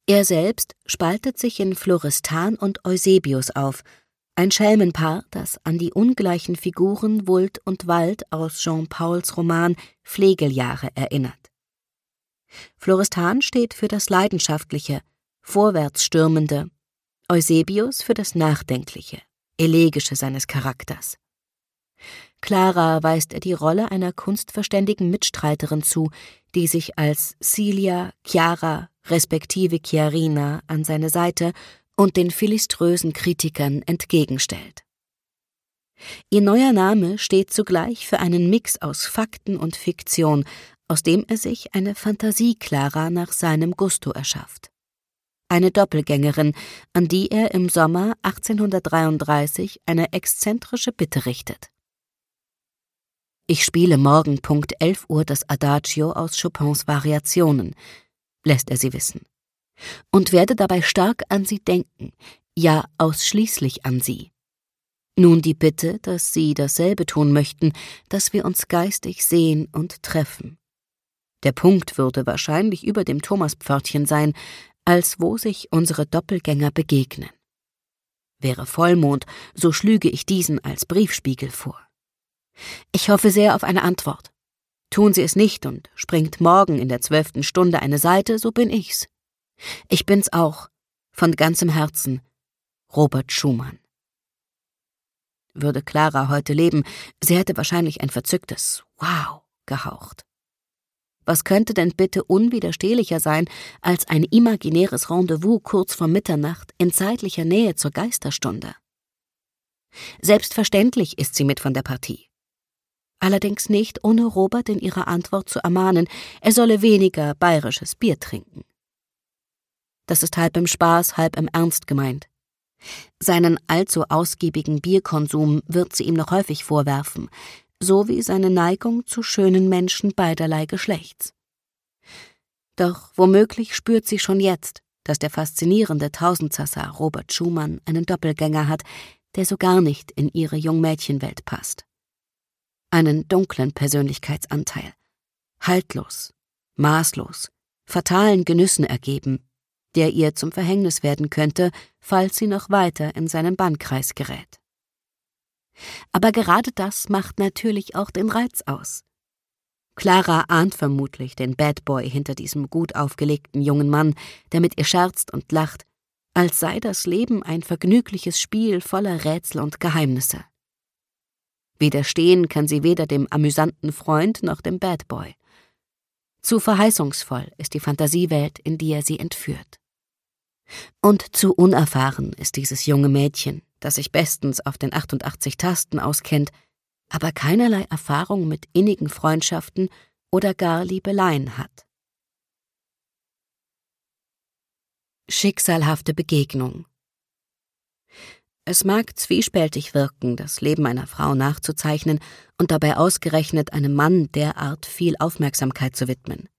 Er selbst spaltet sich in Florestan und Eusebius auf, ein Schelmenpaar, das an die ungleichen Figuren Wult und Wald aus Jean Pauls Roman Flegeljahre erinnert. Florestan steht für das Leidenschaftliche, Vorwärtsstürmende, Eusebius für das Nachdenkliche, Elegische seines Charakters. Clara weist er die Rolle einer kunstverständigen Mitstreiterin zu, die sich als Cilia, Chiara, respektive Chiarina an seine Seite und den philiströsen Kritikern entgegenstellt. Ihr neuer Name steht zugleich für einen Mix aus Fakten und Fiktion, aus dem er sich eine Fantasie-Clara nach seinem Gusto erschafft. Eine Doppelgängerin, an die er im Sommer 1833 eine exzentrische Bitte richtet. »Ich spiele morgen Punkt 11 Uhr das Adagio aus Chopins Variationen«, lässt er sie wissen, »und werde dabei stark an sie denken, ja ausschließlich an sie. Nun die Bitte, dass Sie dasselbe tun möchten, dass wir uns geistig sehen und treffen. Der Punkt würde wahrscheinlich über dem Thomaspförtchen sein, als wo sich unsere Doppelgänger begegnen. Wäre Vollmond, so schlüge ich diesen als Briefspiegel vor. Ich hoffe sehr auf eine Antwort. Tun Sie es nicht und springt morgen in der 12. Stunde eine Seite, so bin ich's. Ich bin's auch, von ganzem Herzen, Robert Schumann.« Würde Clara heute leben, sie hätte wahrscheinlich ein verzücktes »Wow« gehaucht. Was könnte denn bitte unwiderstehlicher sein, als ein imaginäres Rendezvous kurz vor Mitternacht in zeitlicher Nähe zur Geisterstunde? Selbstverständlich ist sie mit von der Partie. Allerdings nicht, ohne Robert in ihrer Antwort zu ermahnen, er solle weniger bayerisches Bier trinken. Das ist halb im Spaß, halb im Ernst gemeint. Seinen allzu ausgiebigen Bierkonsum wird sie ihm noch häufig vorwerfen, sowie seine Neigung zu schönen Menschen beiderlei Geschlechts. Doch womöglich spürt sie schon jetzt, dass der faszinierende Tausendsassa Robert Schumann einen Doppelgänger hat, der so gar nicht in ihre Jungmädchenwelt passt. Einen dunklen Persönlichkeitsanteil, haltlos, maßlos, fatalen Genüssen ergeben, der ihr zum Verhängnis werden könnte, falls sie noch weiter in seinen Bannkreis gerät. Aber gerade das macht natürlich auch den Reiz aus. Clara ahnt vermutlich den Bad Boy hinter diesem gut aufgelegten jungen Mann, der mit ihr scherzt und lacht, als sei das Leben ein vergnügliches Spiel voller Rätsel und Geheimnisse. Widerstehen kann sie weder dem amüsanten Freund noch dem Bad Boy. Zu verheißungsvoll ist die Fantasiewelt, in die er sie entführt. Und zu unerfahren ist dieses junge Mädchen, das sich bestens auf den 88 Tasten auskennt, aber keinerlei Erfahrung mit innigen Freundschaften oder gar Liebeleien hat. Schicksalhafte Begegnung. Es mag zwiespältig wirken, das Leben einer Frau nachzuzeichnen und dabei ausgerechnet einem Mann derart viel Aufmerksamkeit zu widmen.